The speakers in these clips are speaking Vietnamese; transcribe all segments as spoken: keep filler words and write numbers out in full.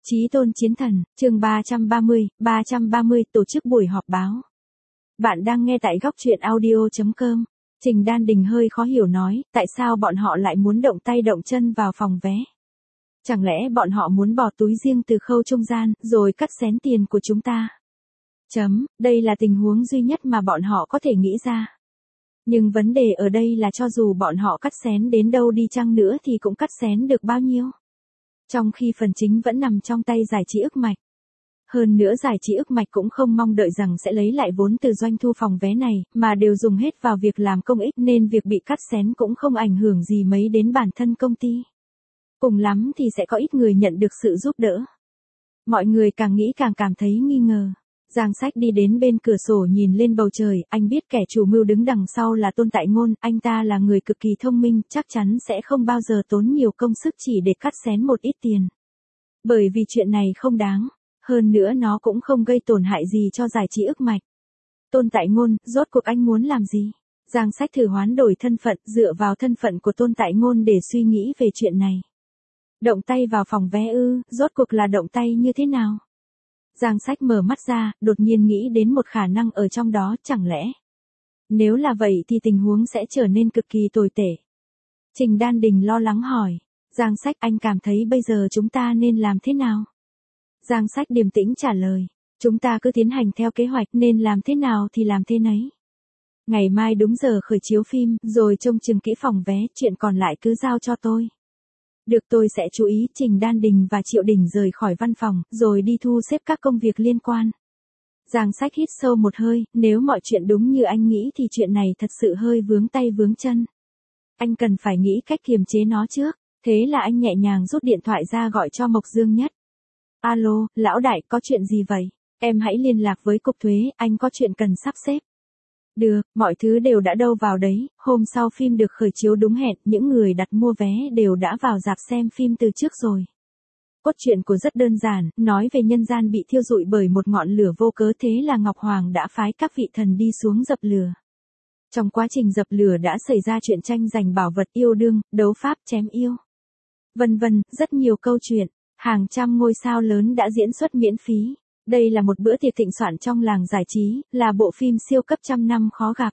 Chí tôn chiến thần, chương ba trăm ba mươi, ba trăm ba mươi tổ chức buổi họp báo. Bạn đang nghe tại góc truyện audio chấm com. Trình Đan Đình hơi khó hiểu nói, tại sao bọn họ lại muốn động tay động chân vào phòng vé? Chẳng lẽ bọn họ muốn bỏ túi riêng từ khâu trung gian, rồi cắt xén tiền của chúng ta? Chấm, đây là tình huống duy nhất mà bọn họ có thể nghĩ ra. Nhưng vấn đề ở đây là cho dù bọn họ cắt xén đến đâu đi chăng nữa thì cũng cắt xén được bao nhiêu? Trong khi phần chính vẫn nằm trong tay giải trí ức mạch. Hơn nữa giải trí ức mạch cũng không mong đợi rằng sẽ lấy lại vốn từ doanh thu phòng vé này, mà đều dùng hết vào việc làm công ích nên việc bị cắt xén cũng không ảnh hưởng gì mấy đến bản thân công ty. Cùng lắm thì sẽ có ít người nhận được sự giúp đỡ. Mọi người càng nghĩ càng cảm thấy nghi ngờ. Giang Sách đi đến bên cửa sổ nhìn lên bầu trời, anh biết kẻ chủ mưu đứng đằng sau là Tôn Tại Ngôn, anh ta là người cực kỳ thông minh, chắc chắn sẽ không bao giờ tốn nhiều công sức chỉ để cắt xén một ít tiền. Bởi vì chuyện này không đáng, hơn nữa nó cũng không gây tổn hại gì cho giải trí ức mạch. Tôn Tại Ngôn, rốt cuộc anh muốn làm gì? Giang Sách thử hoán đổi thân phận, dựa vào thân phận của Tôn Tại Ngôn để suy nghĩ về chuyện này. Động tay vào phòng vé ư, rốt cuộc là động tay như thế nào? Giang Sách mở mắt ra, đột nhiên nghĩ đến một khả năng ở trong đó, chẳng lẽ? Nếu là vậy thì tình huống sẽ trở nên cực kỳ tồi tệ. Trình Đan Đình lo lắng hỏi. Giang Sách, anh cảm thấy bây giờ chúng ta nên làm thế nào? Giang Sách điềm tĩnh trả lời. Chúng ta cứ tiến hành theo kế hoạch, nên làm thế nào thì làm thế nấy. Ngày mai đúng giờ khởi chiếu phim, rồi trông chừng kỹ phòng vé, chuyện còn lại cứ giao cho tôi. Được, tôi sẽ chú ý. Trình Đan Đình và Triệu Đình rời khỏi văn phòng, rồi đi thu xếp các công việc liên quan. Giang Sách hít sâu một hơi, nếu mọi chuyện đúng như anh nghĩ thì chuyện này thật sự hơi vướng tay vướng chân. Anh cần phải nghĩ cách kiềm chế nó trước, thế là anh nhẹ nhàng rút điện thoại ra gọi cho Mộc Dương Nhất. Alo, lão đại, có chuyện gì vậy? Em hãy liên lạc với cục thuế, anh có chuyện cần sắp xếp. Được, mọi thứ đều đã đâu vào đấy, hôm sau phim được khởi chiếu đúng hẹn, những người đặt mua vé đều đã vào rạp xem phim từ trước rồi. Cốt truyện của rất đơn giản, nói về nhân gian bị thiêu rụi bởi một ngọn lửa vô cớ, thế là Ngọc Hoàng đã phái các vị thần đi xuống dập lửa. Trong quá trình dập lửa đã xảy ra chuyện tranh giành bảo vật, yêu đương, đấu pháp, chém yêu. Vân vân, rất nhiều câu chuyện, hàng trăm ngôi sao lớn đã diễn xuất miễn phí. Đây là một bữa tiệc thịnh soạn trong làng giải trí, là bộ phim siêu cấp trăm năm khó gặp.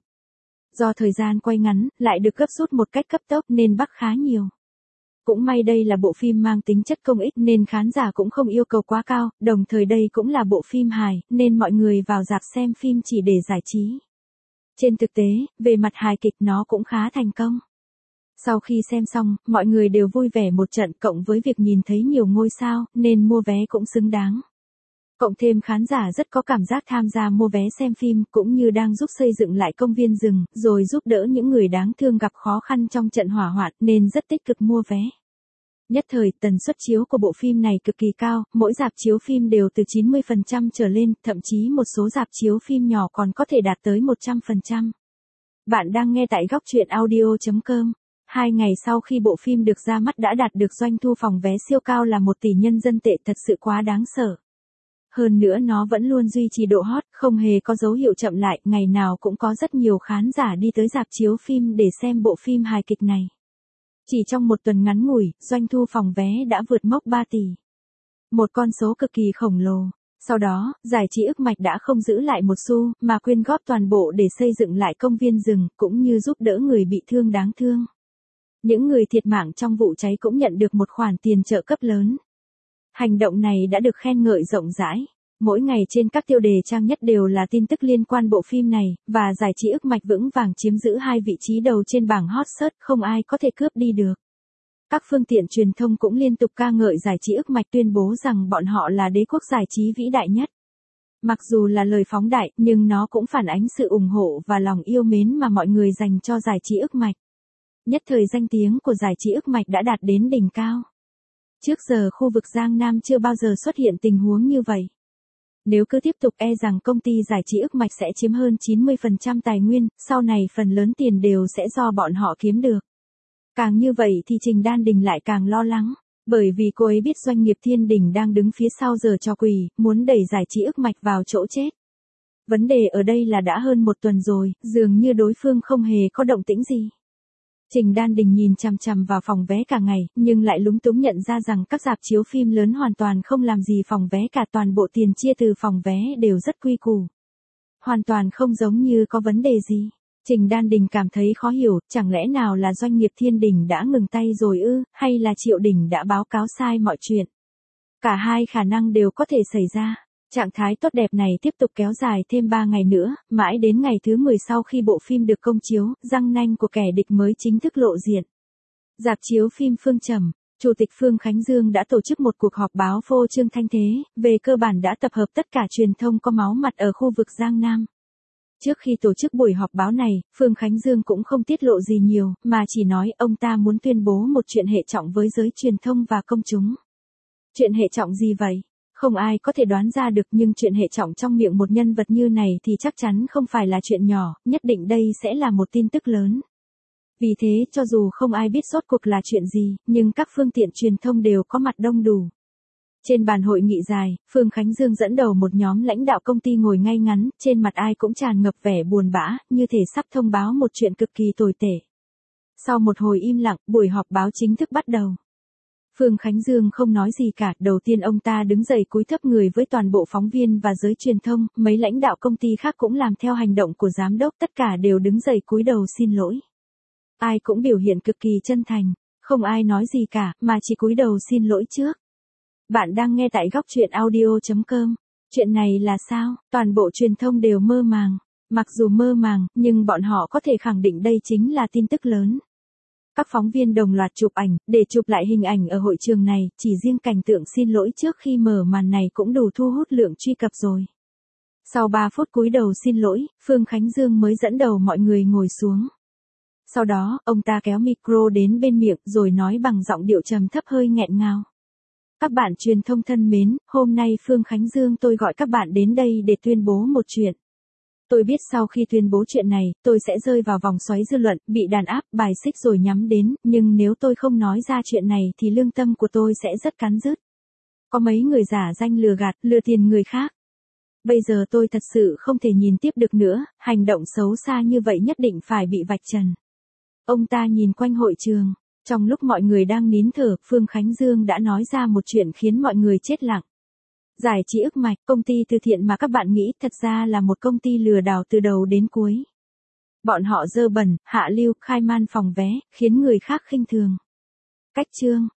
Do thời gian quay ngắn, lại được gấp rút một cách cấp tốc nên bắt khá nhiều. Cũng may đây là bộ phim mang tính chất công ích nên khán giả cũng không yêu cầu quá cao, đồng thời đây cũng là bộ phim hài, nên mọi người vào rạp xem phim chỉ để giải trí. Trên thực tế, về mặt hài kịch nó cũng khá thành công. Sau khi xem xong, mọi người đều vui vẻ một trận, cộng với việc nhìn thấy nhiều ngôi sao, nên mua vé cũng xứng đáng. Cộng thêm khán giả rất có cảm giác tham gia mua vé xem phim, cũng như đang giúp xây dựng lại công viên rừng, rồi giúp đỡ những người đáng thương gặp khó khăn trong trận hỏa hoạn, nên rất tích cực mua vé. Nhất thời, tần suất chiếu của bộ phim này cực kỳ cao, mỗi rạp chiếu phim đều từ chín mươi phần trăm trở lên, thậm chí một số rạp chiếu phim nhỏ còn có thể đạt tới một trăm phần trăm. Bạn đang nghe tại góc truyện audio chấm com. Hai ngày sau khi bộ phim được ra mắt đã đạt được doanh thu phòng vé siêu cao là một tỷ nhân dân tệ, thật sự quá đáng sợ. Hơn nữa nó vẫn luôn duy trì độ hot, không hề có dấu hiệu chậm lại, ngày nào cũng có rất nhiều khán giả đi tới rạp chiếu phim để xem bộ phim hài kịch này. Chỉ trong một tuần ngắn ngủi, doanh thu phòng vé đã vượt mốc ba tỷ. Một con số cực kỳ khổng lồ. Sau đó, giải trí ức mạch đã không giữ lại một xu, mà quyên góp toàn bộ để xây dựng lại công viên rừng, cũng như giúp đỡ người bị thương đáng thương. Những người thiệt mạng trong vụ cháy cũng nhận được một khoản tiền trợ cấp lớn. Hành động này đã được khen ngợi rộng rãi. Mỗi ngày trên các tiêu đề trang nhất đều là tin tức liên quan bộ phim này, và giải trí ức mạch vững vàng chiếm giữ hai vị trí đầu trên bảng hot search, không ai có thể cướp đi được. Các phương tiện truyền thông cũng liên tục ca ngợi giải trí ức mạch, tuyên bố rằng bọn họ là đế quốc giải trí vĩ đại nhất. Mặc dù là lời phóng đại, nhưng nó cũng phản ánh sự ủng hộ và lòng yêu mến mà mọi người dành cho giải trí ức mạch. Nhất thời danh tiếng của giải trí ức mạch đã đạt đến đỉnh cao. Trước giờ khu vực Giang Nam chưa bao giờ xuất hiện tình huống như vậy. Nếu cứ tiếp tục e rằng công ty giải trí ức mạch sẽ chiếm hơn chín mươi phần trăm tài nguyên, sau này phần lớn tiền đều sẽ do bọn họ kiếm được. Càng như vậy thì Trình Đan Đình lại càng lo lắng, bởi vì cô ấy biết doanh nghiệp Thiên Đình đang đứng phía sau giở trò quỷ, muốn đẩy giải trí ức mạch vào chỗ chết. Vấn đề ở đây là đã hơn một tuần rồi, dường như đối phương không hề có động tĩnh gì. Trình Đan Đình nhìn chằm chằm vào phòng vé cả ngày, nhưng lại lúng túng nhận ra rằng các rạp chiếu phim lớn hoàn toàn không làm gì phòng vé cả, toàn bộ tiền chia từ phòng vé đều rất quy củ. Hoàn toàn không giống như có vấn đề gì. Trình Đan Đình cảm thấy khó hiểu, chẳng lẽ nào là doanh nghiệp Thiên Đình đã ngừng tay rồi ư, hay là Triệu Đình đã báo cáo sai mọi chuyện. Cả hai khả năng đều có thể xảy ra. Trạng thái tốt đẹp này tiếp tục kéo dài thêm ba ngày nữa, mãi đến ngày thứ mười sau khi bộ phim được công chiếu, răng nanh của kẻ địch mới chính thức lộ diện. Rạp chiếu phim Phương Trầm, Chủ tịch Phương Khánh Dương đã tổ chức một cuộc họp báo phô trương thanh thế, về cơ bản đã tập hợp tất cả truyền thông có máu mặt ở khu vực Giang Nam. Trước khi tổ chức buổi họp báo này, Phương Khánh Dương cũng không tiết lộ gì nhiều, mà chỉ nói ông ta muốn tuyên bố một chuyện hệ trọng với giới truyền thông và công chúng. Chuyện hệ trọng gì vậy? Không ai có thể đoán ra được, nhưng chuyện hệ trọng trong miệng một nhân vật như này thì chắc chắn không phải là chuyện nhỏ, nhất định đây sẽ là một tin tức lớn. Vì thế, cho dù không ai biết rốt cuộc là chuyện gì, nhưng các phương tiện truyền thông đều có mặt đông đủ. Trên bàn hội nghị dài, Phương Khánh Dương dẫn đầu một nhóm lãnh đạo công ty ngồi ngay ngắn, trên mặt ai cũng tràn ngập vẻ buồn bã, như thể sắp thông báo một chuyện cực kỳ tồi tệ. Sau một hồi im lặng, buổi họp báo chính thức bắt đầu. Phương Khánh Dương không nói gì cả, đầu tiên ông ta đứng dậy cúi thấp người với toàn bộ phóng viên và giới truyền thông, mấy lãnh đạo công ty khác cũng làm theo hành động của giám đốc, tất cả đều đứng dậy cúi đầu xin lỗi. Ai cũng biểu hiện cực kỳ chân thành, không ai nói gì cả, mà chỉ cúi đầu xin lỗi trước. Bạn đang nghe tại góc truyện audio chấm com. Chuyện này là sao? Toàn bộ truyền thông đều mơ màng. Mặc dù mơ màng, nhưng bọn họ có thể khẳng định đây chính là tin tức lớn. Các phóng viên đồng loạt chụp ảnh, để chụp lại hình ảnh ở hội trường này, chỉ riêng cảnh tượng xin lỗi trước khi mở màn này cũng đủ thu hút lượng truy cập rồi. Sau ba phút cúi đầu xin lỗi, Phương Khánh Dương mới dẫn đầu mọi người ngồi xuống. Sau đó, ông ta kéo micro đến bên miệng rồi nói bằng giọng điệu trầm thấp hơi nghẹn ngào. Các bạn truyền thông thân mến, hôm nay Phương Khánh Dương tôi gọi các bạn đến đây để tuyên bố một chuyện. Tôi biết sau khi tuyên bố chuyện này, tôi sẽ rơi vào vòng xoáy dư luận, bị đàn áp, bài xích rồi nhắm đến, nhưng nếu tôi không nói ra chuyện này thì lương tâm của tôi sẽ rất cắn rứt. Có mấy người giả danh lừa gạt, lừa tiền người khác. Bây giờ tôi thật sự không thể nhìn tiếp được nữa, hành động xấu xa như vậy nhất định phải bị vạch trần. Ông ta nhìn quanh hội trường. Trong lúc mọi người đang nín thở, Phương Khánh Dương đã nói ra một chuyện khiến mọi người chết lặng. Giải trí ức mạch, công ty từ thiện mà các bạn nghĩ thật ra là một công ty lừa đảo từ đầu đến cuối. Bọn họ dơ bẩn, hạ lưu, khai man phòng vé, khiến người khác khinh thường. Cách chương,